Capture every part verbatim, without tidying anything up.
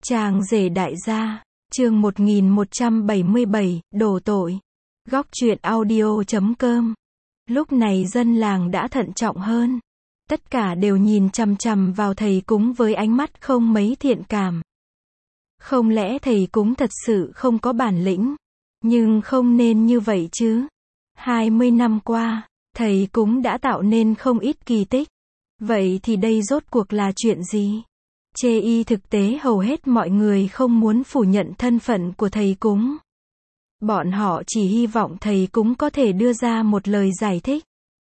Chàng rể đại gia, chương một nghìn một trăm bảy mươi bảy, đổ tội. Góc truyện audio chấm com. Lúc này dân làng đã thận trọng hơn. Tất cả đều nhìn chằm chằm vào thầy cúng với ánh mắt không mấy thiện cảm. Không lẽ thầy cúng thật sự không có bản lĩnh? Nhưng không nên như vậy chứ. hai mươi năm qua, thầy cúng đã tạo nên không ít kỳ tích. Vậy thì đây rốt cuộc là chuyện gì? Chê y thực tế hầu hết mọi người không muốn phủ nhận thân phận của thầy cúng. Bọn họ chỉ hy vọng thầy cúng có thể đưa ra một lời giải thích.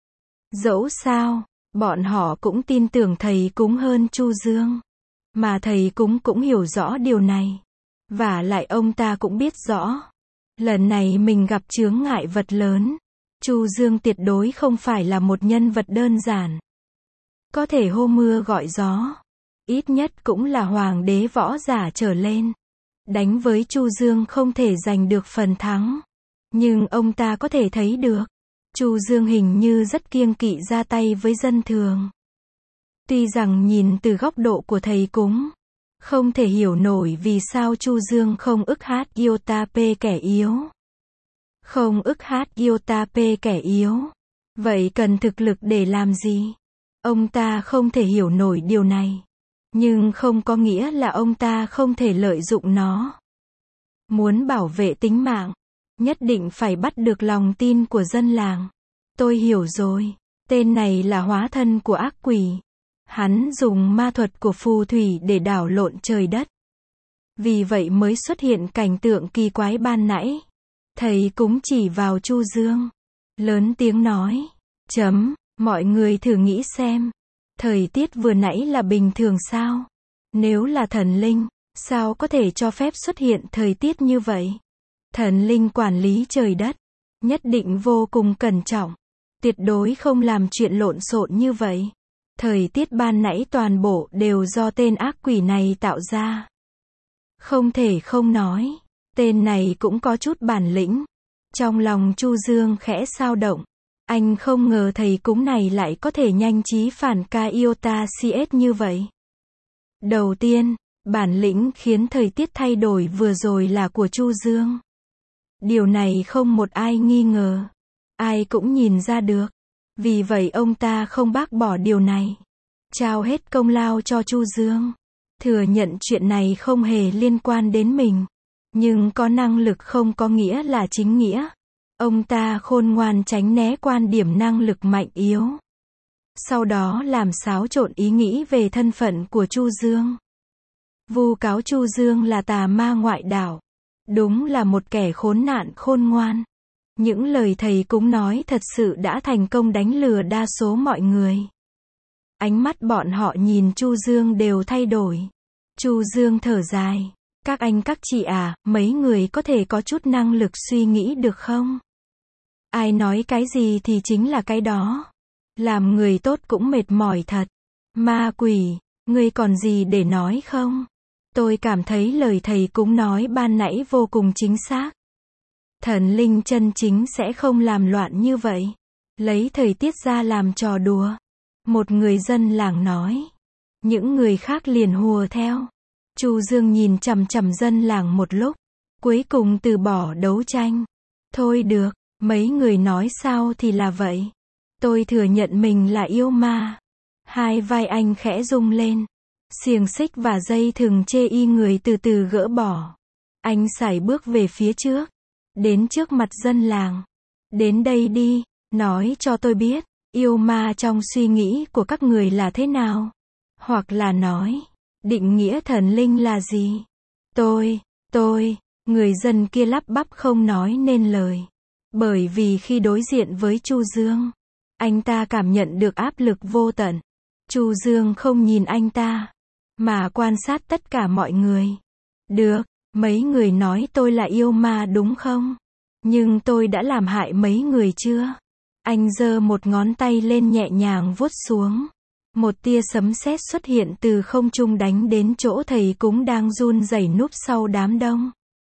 Dẫu sao, bọn họ cũng tin tưởng thầy cúng hơn Chu Dương. Mà thầy cúng cũng hiểu rõ điều này. Vả lại ông ta cũng biết rõ. Lần này mình gặp chướng ngại vật lớn. Chu Dương tuyệt đối không phải là một nhân vật đơn giản. Có thể hô mưa gọi gió. Ít nhất cũng là hoàng đế võ giả trở lên. Đánh với Chu Dương không thể giành được phần thắng. Nhưng ông ta có thể thấy được. Chu Dương hình như rất kiêng kỵ ra tay với dân thường. Tuy rằng nhìn từ góc độ của thầy cúng, không thể hiểu nổi vì sao Chu Dương không ức hát Yotape kẻ yếu. Không ức hát Yotape kẻ yếu. Vậy cần thực lực để làm gì? Ông ta không thể hiểu nổi điều này. Nhưng không có nghĩa là ông ta không thể lợi dụng nó. Muốn bảo vệ tính mạng, nhất định phải bắt được lòng tin của dân làng. Tôi hiểu rồi, tên này là hóa thân của ác quỷ. Hắn dùng ma thuật của phù thủy để đảo lộn trời đất. Vì vậy mới xuất hiện cảnh tượng kỳ quái ban nãy. Thầy cúng chỉ vào Chu Dương, lớn tiếng nói, chấm, mọi người thử nghĩ xem. Thời tiết vừa nãy là bình thường sao? Nếu là thần linh, sao có thể cho phép xuất hiện thời tiết như vậy? Thần linh quản lý trời đất, nhất định vô cùng cẩn trọng, tuyệt đối không làm chuyện lộn xộn như vậy. Thời tiết ban nãy toàn bộ đều do tên ác quỷ này tạo ra. Không thể không nói, tên này cũng có chút bản lĩnh. Trong lòng Chu Dương khẽ xao động. Anh không ngờ thầy cúng này lại có thể nhanh trí phản ca iota cs như vậy. Đầu tiên, bản lĩnh khiến thời tiết thay đổi vừa rồi là của Chu Dương. Điều này không một ai nghi ngờ. Ai cũng nhìn ra được. Vì vậy ông ta không bác bỏ điều này. Trao hết công lao cho Chu Dương. Thừa nhận chuyện này không hề liên quan đến mình. Nhưng có năng lực không có nghĩa là chính nghĩa. Ông ta khôn ngoan tránh né quan điểm năng lực mạnh yếu. Sau đó làm xáo trộn ý nghĩ về thân phận của Chu Dương. Vu cáo Chu Dương là tà ma ngoại đạo. Đúng là một kẻ khốn nạn khôn ngoan. Những lời thầy cúng nói thật sự đã thành công đánh lừa đa số mọi người. Ánh mắt bọn họ nhìn Chu Dương đều thay đổi. Chu Dương thở dài. Các anh các chị à, mấy người có thể có chút năng lực suy nghĩ được không? Ai nói cái gì thì chính là cái đó. Làm người tốt cũng mệt mỏi thật. Ma quỷ, ngươi còn gì để nói không? Tôi cảm thấy lời thầy cúng nói ban nãy vô cùng chính xác. Thần linh chân chính sẽ không làm loạn như vậy. Lấy thời tiết ra làm trò đùa. Một người dân làng nói. Những người khác liền hùa theo. Chu Dương nhìn chằm chằm dân làng một lúc. Cuối cùng từ bỏ đấu tranh. Thôi được, mấy người nói sao thì là vậy. Tôi thừa nhận mình là yêu ma. Hai vai anh khẽ rung lên. Xiềng xích và dây thừng chê y người từ từ gỡ bỏ. Anh sải bước về phía trước. Đến trước mặt dân làng. Đến đây đi, nói cho tôi biết, yêu ma trong suy nghĩ của các người là thế nào? Hoặc là nói, định nghĩa thần linh là gì? Tôi, tôi, người dân kia lắp bắp không nói nên lời. Bởi vì khi đối diện với Chu Dương, anh ta cảm nhận được áp lực vô tận. Chu Dương không nhìn anh ta, mà quan sát tất cả mọi người. Được, mấy người nói tôi là yêu ma đúng không? Nhưng tôi đã làm hại mấy người chưa? Anh giơ một ngón tay lên nhẹ nhàng vuốt xuống. Một tia sấm sét xuất hiện từ không trung đánh đến chỗ thầy cúng đang run rẩy núp sau đám đông.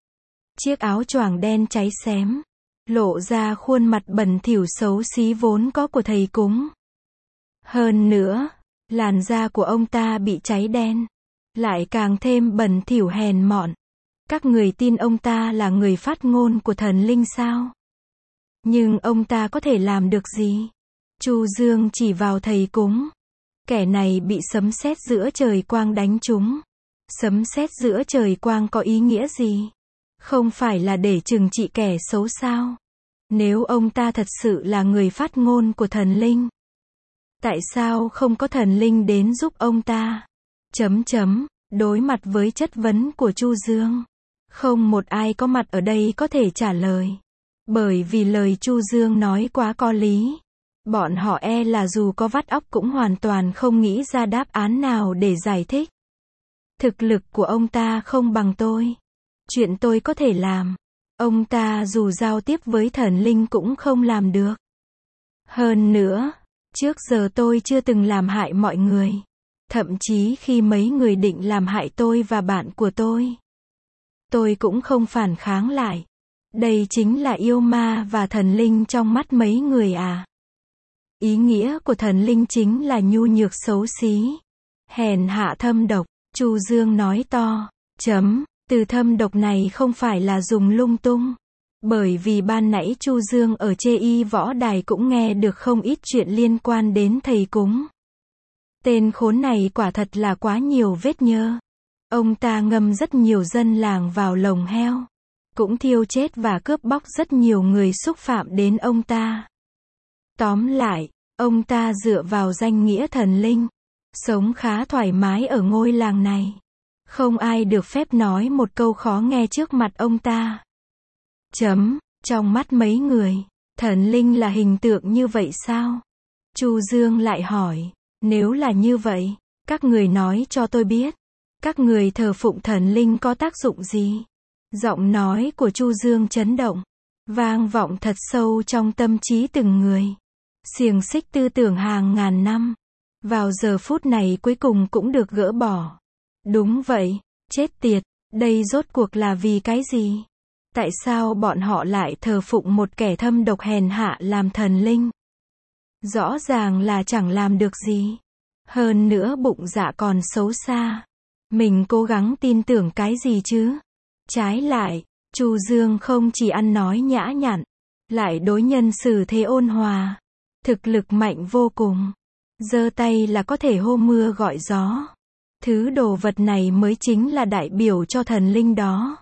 Chiếc áo choàng đen cháy xém, lộ ra khuôn mặt bẩn thỉu xấu xí vốn có của thầy cúng. Hơn nữa, làn da của ông ta bị cháy đen. lại càng thêm bẩn thỉu hèn mọn. Các người tin ông ta là người phát ngôn của thần linh sao? Nhưng ông ta có thể làm được gì? Chu Dương chỉ vào thầy cúng. Kẻ này bị sấm sét giữa trời quang đánh trúng. Sấm sét giữa trời quang có ý nghĩa gì? Không phải là để trừng trị kẻ xấu sao? Nếu ông ta thật sự là người phát ngôn của thần linh, tại sao không có thần linh đến giúp ông ta? Chấm chấm, đối mặt với chất vấn của Chu Dương, không một ai có mặt ở đây có thể trả lời. Bởi vì lời Chu Dương nói quá có lý. Bọn họ e là dù có vắt óc cũng hoàn toàn không nghĩ ra đáp án nào để giải thích. Thực lực của ông ta không bằng tôi. Chuyện tôi có thể làm, ông ta dù giao tiếp với thần linh cũng không làm được. Hơn nữa, trước giờ tôi chưa từng làm hại mọi người. Thậm chí khi mấy người định làm hại tôi và bạn của tôi, tôi cũng không phản kháng lại. Đây chính là yêu ma và thần linh trong mắt mấy người à? Ý nghĩa của thần linh chính là nhu nhược xấu xí, hèn hạ thâm độc. Chu Dương nói to. Chấm, từ thâm độc này không phải là dùng lung tung. Bởi vì ban nãy Chu Dương ở chê y võ đài cũng nghe được không ít chuyện liên quan đến thầy cúng. Tên khốn này quả thật là quá nhiều vết nhơ. Ông ta ngâm rất nhiều dân làng vào lồng heo. Cũng thiêu chết và cướp bóc rất nhiều người xúc phạm đến ông ta. Tóm lại, ông ta dựa vào danh nghĩa thần linh, sống khá thoải mái ở ngôi làng này. Không ai được phép nói một câu khó nghe trước mặt ông ta. Chấm, trong mắt mấy người, thần linh là hình tượng như vậy sao? Chu Dương lại hỏi, nếu là như vậy, các người nói cho tôi biết, các người thờ phụng thần linh có tác dụng gì? Giọng nói của Chu Dương chấn động, vang vọng thật sâu trong tâm trí từng người. Xiềng xích tư tưởng hàng ngàn năm, vào giờ phút này cuối cùng cũng được gỡ bỏ. Đúng vậy, chết tiệt, đây rốt cuộc là vì cái gì? Tại sao bọn họ lại thờ phụng một kẻ thâm độc hèn hạ làm thần linh? Rõ ràng là chẳng làm được gì. Hơn nữa bụng dạ còn xấu xa. Mình cố gắng tin tưởng cái gì chứ? Trái lại, Chu Dương không chỉ ăn nói nhã nhặn, lại đối nhân xử thế ôn hòa. Thực lực mạnh vô cùng. Giơ tay là có thể hô mưa gọi gió. Thứ đồ vật này mới chính là đại biểu cho thần linh đó.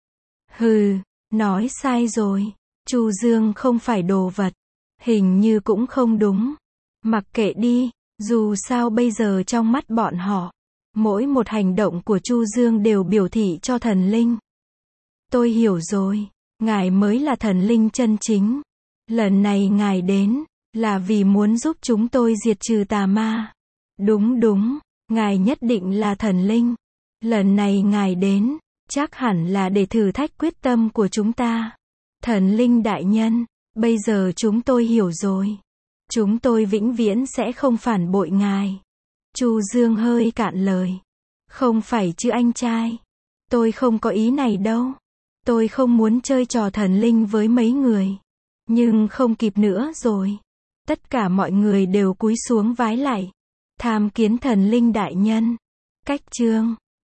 Hừ, nói sai rồi. Chu Dương không phải đồ vật. Hình như cũng không đúng. Mặc kệ đi, dù sao bây giờ trong mắt bọn họ, mỗi một hành động của Chu Dương đều biểu thị cho thần linh. Tôi hiểu rồi, ngài mới là thần linh chân chính. Lần này ngài đến, là vì muốn giúp chúng tôi diệt trừ tà ma. Đúng đúng, ngài nhất định là thần linh. Lần này ngài đến, chắc hẳn là để thử thách quyết tâm của chúng ta. Thần linh đại nhân, bây giờ chúng tôi hiểu rồi. Chúng tôi vĩnh viễn sẽ không phản bội ngài. Chu Dương hơi cạn lời. Không phải chứ anh trai. Tôi không có ý này đâu. Tôi không muốn chơi trò thần linh với mấy người. Nhưng không kịp nữa rồi. Tất cả mọi người đều cúi xuống vái lạy. Tham kiến thần linh đại nhân. Cách chương